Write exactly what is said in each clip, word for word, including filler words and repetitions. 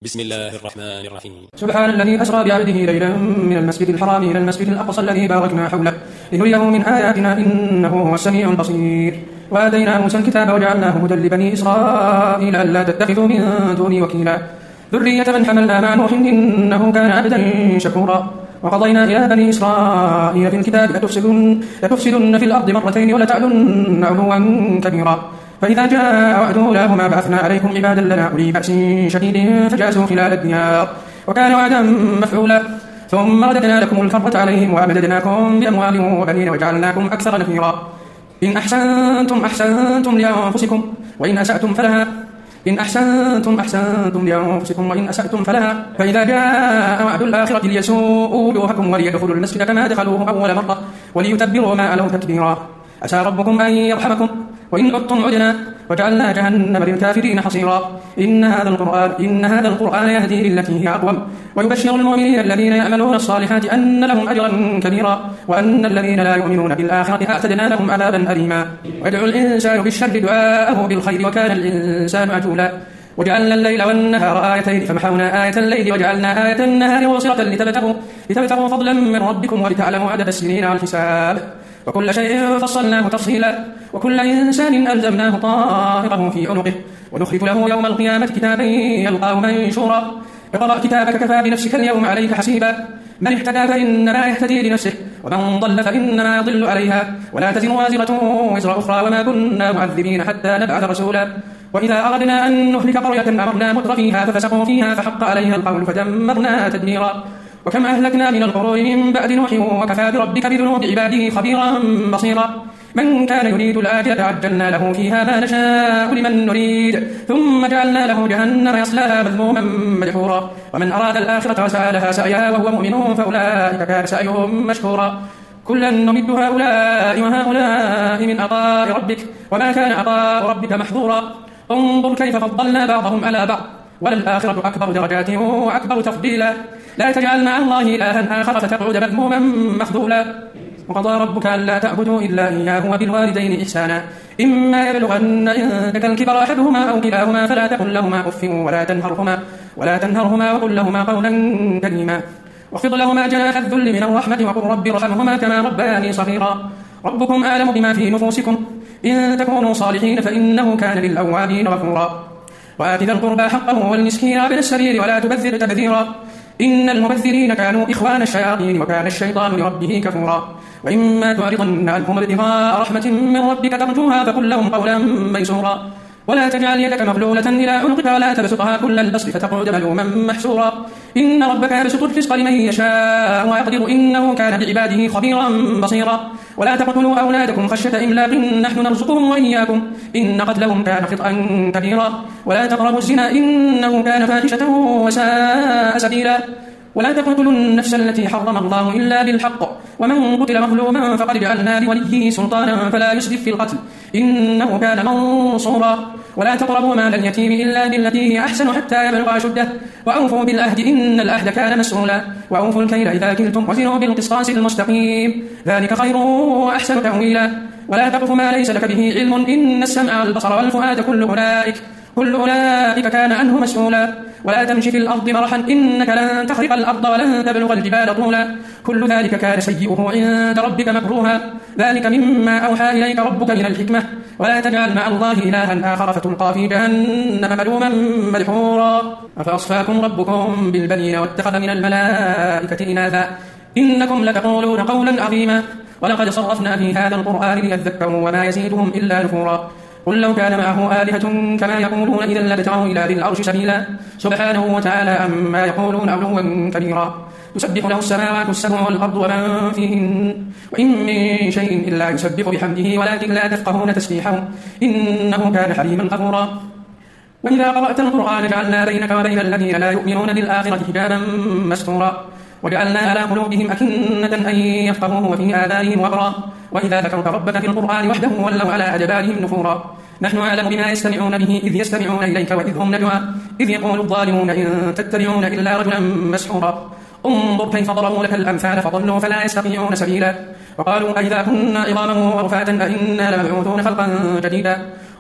بسم الله الرحمن الرحيم. سبحان الذي أسرى بعبده ليلا من المسجد الحرام إلى المسجد الأقصى الذي باركنا حوله لنريه من آياتنا إنه هو السميع البصير. وآتينا موسى الكتاب وجعلناه هدى لبني إسرائيل ألا تتخذوا من دوني وكيلا ذرية من حملنا مع نوح إنه كان عبدا شكورا. وقضينا إلى بني إسرائيل في الكتاب لتفسدن, لتفسدن في الأرض مرتين ولتعلن علوا كبيرا. فإذا جاء وعد أولاهما بعثنا عليكم عبادا لنا أولي بأس شديد فجاسوا خلال الديار وكان وعدا مفعولا. ثم رددنا لكم الكرة عليهم وأمددناكم بأموال وبنين وجعلناكم أكثر نفيرا. إن أحسنتم أحسنتم لأنفسكم وإن أسأتم فلها إن أحسنتم أحسنتم لأنفسكم وإن أسأتم فلها. فإذا جاء وعد الآخرة ليسوءوا وجوهكم وليدخلوا المسجد كما دخلوه أول مرة وليتبروا ما ألوا تتبيرا. عسى ربكم أن يرحمكم وإن عدتم عدنا وجعلنا جهنم للكافرين حصيرا. إن هذا القرآن إن هذا القرآن يهدي للتي هي أقوم ويبشر المؤمنين الذين يعملون الصالحات أن لهم أجرا كبيرا وأن الذين لا يؤمنون بالآخرة أعتدنا لهم عذابا أليما. ويدعو الإنسان بالشر دعاءه بالخير وكان الإنسان عجولا. وجعلنا الليل والنهار آيتين فمحونا آية الليل وجعلنا آية النهار مبصرة لتبتغوا, لتبتغوا فضلا من ربكم ولتعلموا عدد السنين والحساب وكل شيء فصلناه تفصيلا. وكل إنسان ألزمناه طائره في عنقه ونخرج له يوم القيامة كتابا يلقاه منشورا. اقرأ كتابك كفى بنفسك اليوم عليك حسيبا. من اهتدى فإنما يهتدي لنفسه ومن ضل فإنما يضل عليها ولا تزر وازرة وزر أخرى وما كنا معذبين حتى نبعث رسولا. وإذا أردنا أن نهلك قرية أمرنا متر فيها ففسقوا فيها فحق عليها القول فدمرناها تدميرا. وكم أهلكنا من القرون من بعد نوح وكفى بربك بذنوب عباده خبيرا بصيرا. من كان يريد الآجلة عجلنا له فيها ما نشاء لمن نريد ثم جعلنا له جهنم يصلاها مذموما مدحورا. ومن أراد الآخرة وسعى لها سعيها وهو مؤمن فأولئك كان سعيهم مشكورا. كلا نمد هؤلاء وهؤلاء من عطاء ربك وما كان عطاء ربك محظورا. انظر كيف فضلنا بعضهم على بعض وللآخرة أكبر درجات وأكبر تفضيلا. لا تجعل مع الله إلها آخر فتقعد مذموما مخذولا. وقضى ربك ألا تعبدوا إلا إياه وبالوالدين إحسانا إما يبلغن عندك الكبر أحدهما أو كلاهما فلا تقل لهما أف ولا تنهرهما ولا تنهرهما وقل لهما قولا كريما. واخفض لهما جناح الذل من الرحمة وقل رب ارحمهما كما ربياني صغيرا. ربكم أعلم بما في نفوسكم إن تكونوا صالحين فإنه كان للأوابين غفورا. وآت ذا القربى حقه والمسكين وابن السبيل ولا تبذر تبذيرا إن المبذرين كانوا إخوان الشياطين وكان الشيطان لربه كفورا. وإما تعرضن عنهم ابتغاء رحمة من ربك ترجوها فقل لهم قولا ميسورا. ولا تجعل يدك مغلولة إلى عنقك ولا تبسطها كل البسط فتقعد ملوما محسورا. إن ربك يبسط الرزق لمن يشاء ويقدر إنه كان بعباده خبيرا بصيرا. ولا تقتلوا أولادكم خشية إملاق نحن نرزقهم وإياكم إن قتلهم كان خطأ كبيرا. ولا تقربوا الزنا إنه كان فاحشة وساء سبيلا. ولا تقتلوا النفس التي حرم الله إلا بالحق ومن قتل مظلوما فقد جعلنا لوليه سلطانا فلا يسرف في القتل إنه كان منصورا. ولا تقربوا مال اليتيم إلا بالتي هي أحسن حتى يبلغ أشده وأوفوا بالعهد إن العهد كان مسؤولا. وأوفوا الكيل إذا كلتم وزنوا بالقسطاس المستقيم ذلك خير وأحسن تأويلا. ولا تقف ما ليس لك به علم إن السمع والبصر والفؤاد كل أولئك كل أولئك كان عنه مسؤولا. ولا تمشي في الأرض مرحا إنك لن تخرق الأرض ولن تبلغ الجبال طولا كل ذلك كان سيئه عند ربك مكروها. ذلك مما أوحى إليك ربك من الحكمة. ولا تجعل مع الله إلها آخر فتلقى في جهنم ملوما مدحورا. أفأصفاكم ربكم بالبنين واتخذ من الملائكة إناثا إنكم لتقولون قولا عظيما. ولقد صرفنا في هذا القرآن ليذكروا وما يزيدهم إلا نفورا. قل لو كان معه آلهة كما يقولون إذا لابتغوا إلى ذي العرش سبيلا سبحانه وتعالى عما يقولون علوا كبيرا. يسبح له السماوات السبع والأرض ومن فيهن وإن من شيء إلا يسبح بحمده ولكن لا تفقهون تسبيحهم إنه كان حليما غفورا. وإذا قرأت القرآن جعلنا بينك وبين الذين لا يؤمنون بالآخرة حجابا مستورا. وجعلنا على قلوبهم أكنة أن يفقهوه وفي آذانهم وقرا. وإذا ذكرت ربك في القرآن وحده ولوا على أدبارهم نفورا. نحن أعلم بما يستمعون به إذ يستمعون إليك وإذ هم نجوى إذ يقول الظالمون إن تتبعون إلا رجلا مسحورا. انظر كيف ضربوا لك الأمثال فضلوا فلا يستطيعون سبيلا. وقالوا أئذا كنا عظاما ورفاتا أئنا لمبعوثون خلقا جديدا.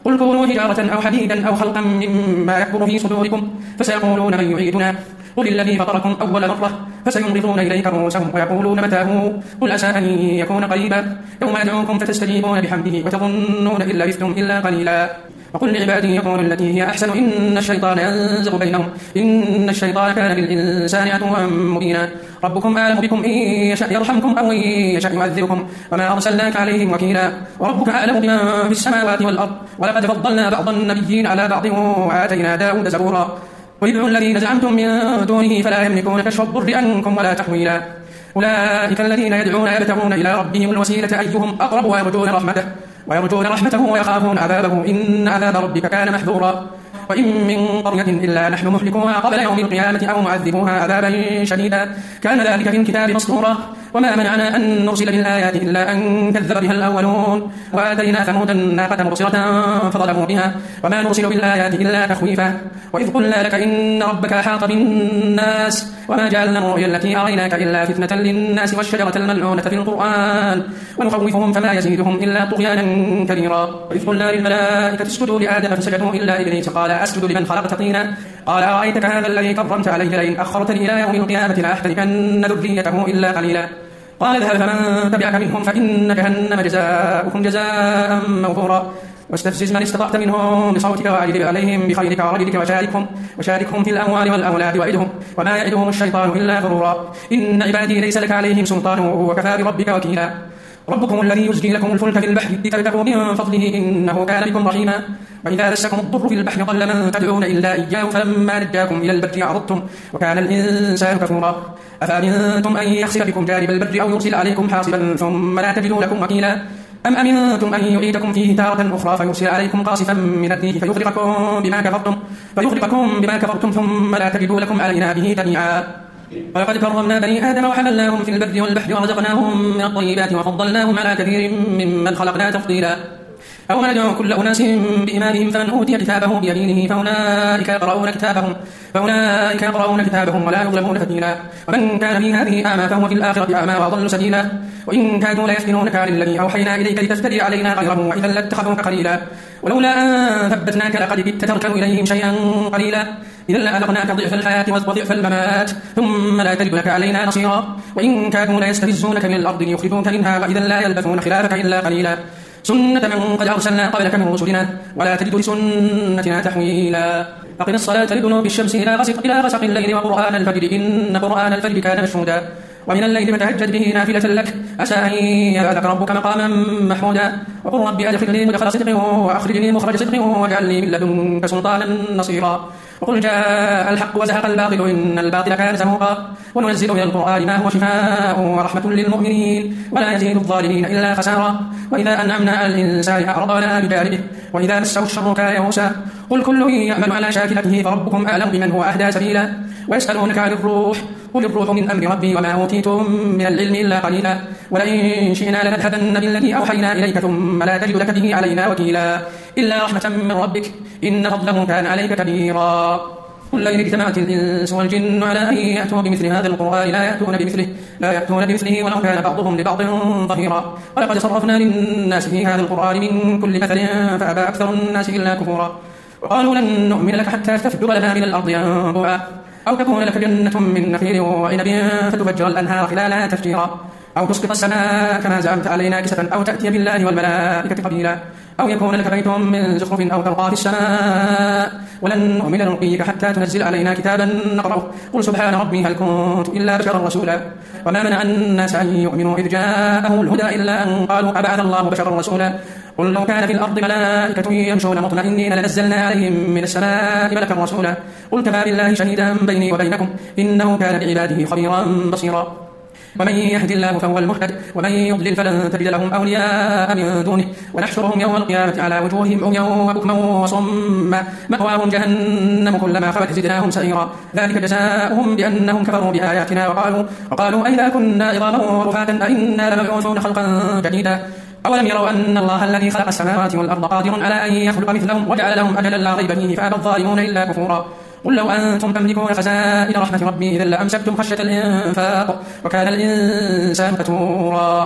قل كونوا حجارة أو حديدا أو خلقا مما يكبر في صدوركم فسيقولون من يعيدنا قل الذي فطركم أول مرة فسينغضون إليك رؤوسهم ويقولون متى هو قل عسى أن يكون قريبا يوم يدعوكم فتستجيبون بحمده وتظنون إن لبثتم إلا قليلا وقل لعبادي يقول التي هي أحسن إن الشيطان ينزغ بينهم إن الشيطان كان للإنسان عدوا مبينا ربكم أعلم بكم إن يشأ يرحمكم أو إن يشأ يعذبكم وما أرسلناك عليهم وكيلا وربك أعلم بمن في السماوات والأرض ولقد فضلنا بعض النبيين على بعض وآتينا داود زبورا وادعوا الذين زعمتم من دونه فلا يملكون كشف الضر عنكم ولا تحويلا أولئك الذين يدعون يبتغون إلى ربهم الوسيلة أيهم أقرب ويرجون رحمته ويرجون رحمته ويخافون عذابه إن عذاب ربك كان محذورا وإن من قرية إلا نحن مهلكوها قبل يوم القيامة أو معذبوها عذابا شديدا كان ذلك في الكتاب مسطورا وما منعنا أن نرسل بالآيات إلا أن كذب بها الأولون وآتينا ثمود الناقة مبصرة فظلموا بها وما نرسل بالآيات إلا تخويفا وإذ قلنا لك إن ربك أحاط بالناس وما جعلنا الرؤيا التي أريناك إلا فتنة للناس والشجرة الملعونة في القرآن ونخوفهم فما يزيدهم إلا طغيانا كبيرا وإذ قلنا للملائكة اسجدوا لآدم فسجدوا إلا إبليس قال أسجد لمن خلقت طينا قال أرأيتك هذا الذي كرمت عليه لئن أخرتني إلى يوم القيامة لأحترقن ذريته إلا قليلا قال اذهب فمن تبعك منهم فإن جهنم جزاؤكم جزاء موفورا واستفزز من استطعت منهم بصوتك وأجلب عليهم بخيرك ورجلك وشاركهم وشاركهم في الأموال والأولاد وعدهم وما يعدهم الشيطان إلا غرورا إن عبادي ليس لك عليهم سلطان وكفى بربك وكيلا ربكم الذي يزجي لكم الفلك في البحر لتبتغوا من فضله إنه كان بكم رحيما وإذا مسكم الضر في البحر ضل من تدعون إلا إياه فلما نجاكم إلى البر أعرضتم وكان الإنسان كفورا أفأمنتم أن يخسف بكم جانب البر أو يرسل عليكم حاصبا ثم لا تجدوا لكم وكيلا أم أمنتم أن يعيدكم فيه تارة أخرى فيرسل عليكم قاصفا من الريح فيغرقكم بما كفرتم فيغرقكم بما كفرتم ثم لا تجدوا لكم علينا به تبيعا ولقد كرمنا بني آدم وحملناهم في البر والبحر ورزقناهم من الطيبات وفضلناهم على كثير ممن خلقنا تفضيلا أو ندعو كل أناس بإمامهم فمن أوتي كتابه بيمينه فأولئك يقرؤون كتابهم فأولئك يقرؤون كتابهم ولا يظلمون فتيلا ومن كان في هذه أعمى فهو في الآخرة أعمى وأضل سبيلا وإن كادوا ليفتنونك عن الذي أوحينا إليك لتفتري علينا غيره وإذا لاتخذوك قليلا ولولا أن ثبتناك لقد كدت تركن إليهم شيئا قليلا إذا لأذقناك ضعف الحياة وضعف الممات ثم لا تجد لك علينا نصيرا وإن كادوا ليستفزونك من الأرض ليخرجوك منها وإذا لا يلبثون خلافك إلا قليلا سنة من قد أرسلنا قبلك من رسلنا ولا تجد لسنتنا تحويلا أقم الصلاة لدنوب الشمس إلى غسق إلى غسق الليل وقرآن الفجر إن قرآن الفجر كان مشهودا ومن الليل فتهجد به نافلة لك عسى أن يبعثك ربك مقاما محمودا وقل رب أدخلني مدخل صدق وأخرجني مخرج صدق واجعلني من لدنك سلطانا نصيرا وقل جاء الحق وزهق الباطل إن الباطل كان زهوقا وننزل من القرآن ما هو شفاء ورحمة للمؤمنين ولا يزيد الظالمين إلا خسارا وإذا أنعمنا على الإنسان أعرض ونأى بجانبه وإذا مسه الشر كان يئوسا قل كل يعمل على شاكلته فربكم أعلم بمن هو أهدى سبيلا ويسألونك عن الروح قل الروح من أمر ربي وما أوتيتم من العلم إلا قليلا ولئن شئنا لنذهبن بالذي أوحينا إليك ثم لا تجد لك به علينا وكيلا إلا رحمة من ربك إن فضله كان عليك كبيرا قل لئن اجتمعت الإنس والجن على أن يأتوا بمثل هذا القرآن لا يأتون بمثله لا يأتون بمثله ولو كان بعضهم لبعض ظهيرا ولقد صرفنا للناس في هذا القرآن من كل مثل فأبى أكثر الناس إلا كفورا وقالوا لن نؤمن لك حتى تفجر لنا من الأرض ينبوعا أو تكون لك جنة من نخيل وعنب فتفجر الأنهار خلالها تفجيرا أو تسقط السماء كما زعمت علينا كسفا أو تأتي بالله والملائكة قبيلا أو يكون لك بيت من زخرف أو ترقى في السماء ولن نؤمن لرقيك حتى تنزل علينا كتابا نقرأه قل سبحان ربي هل كنت إلا بشرا رسولا وما منع الناس أن يؤمنوا إذ جاءهم الهدى إلا أن قالوا أبعث الله بشرا رسولا قل لو كان في الأرض ملائكة يمشون مطمئنين لنزلنا عليهم من السماء ملكا رسولا قل كفى بالله شهيدا بيني وبينكم إنه كان بعباده خبيرا بصيرا ومن يهد الله فهو المهتد ومن يضلل فلن تجد لهم أولياء من دونه ونحشرهم يوم القيامة على وجوههم عميا وبكما وصما مأواهم جهنم كلما خبت زدناهم سعيرا ذلك جزاؤهم بأنهم كفروا بآياتنا وقالوا, وقالوا أئذا كنا عظاما ورفاتا أئنا لمبعوثون خلقا جديدا أولم يروا أن الله الذي خلق السماوات والأرض قادر على أن يخلق مثلهم وجعل لهم أجلا لا ريب فيه فأبى الظالمون إلا كفورا قل لو أنتم تملكون خزائن رحمة ربي إذا لأمسكتم خشية الإنفاق وكان الإنسان كفورا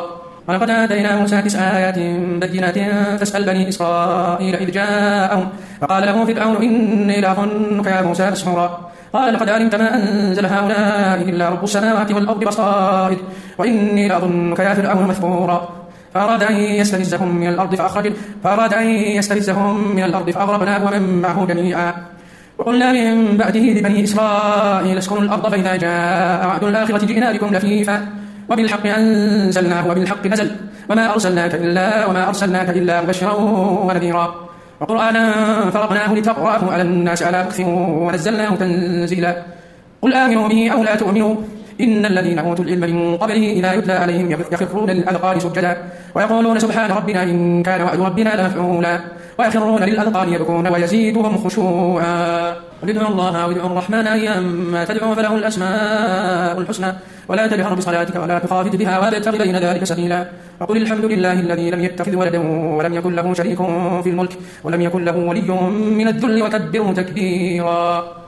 ولقد آتينا موسى تسع آيات بينات فاسأل بني إسرائيل إذ جاءهم فقال له فرعون إني لأظنك يا موسى مسحورا قال لقد علمت ما أنزل هؤلاء إلا رب السماوات والأرض بصائر وإني لأظنك يا فرعون مثبورا فأراد أن يستفزهم من الأرض فأخرج فأراد أن يستفزهم من الأرض فأغرقناه ومن معه جميعا وقلنا من بعده لبني إسرائيل اسكنوا الأرض فإذا جاء وعد الآخرة جئنا بكم لفيفا وبالحق أنزلناه وبالحق نزل وما أرسلناك إلا وما أرسلناك إلا مبشرا ونذيرا وقرآنا فرقناه لتقرأه على الناس على مكث ونزلناه تنزيلا قل آمنوا به أو لا تؤمنوا إن الذين أوتوا العلم من قبله إذا يتلى عليهم يخرون للأذقان سجدا ويقولون سبحان ربنا إن كان وعد ربنا لمفعولا ويخرون للأذقان يبكون ويزيدهم خشوعا قل ادعوا الله أو ادعوا الرحمن أيما تدعوا فله الأسماء الحسنى ولا تجهر بصلاتك ولا تخافت بها وابتغ بين ذلك سبيلا وقل الحمد لله الذي لم يتخذ ولدا ولم يكن له شريك في الملك ولم يكن له ولي من الذل وكبره تكبيرا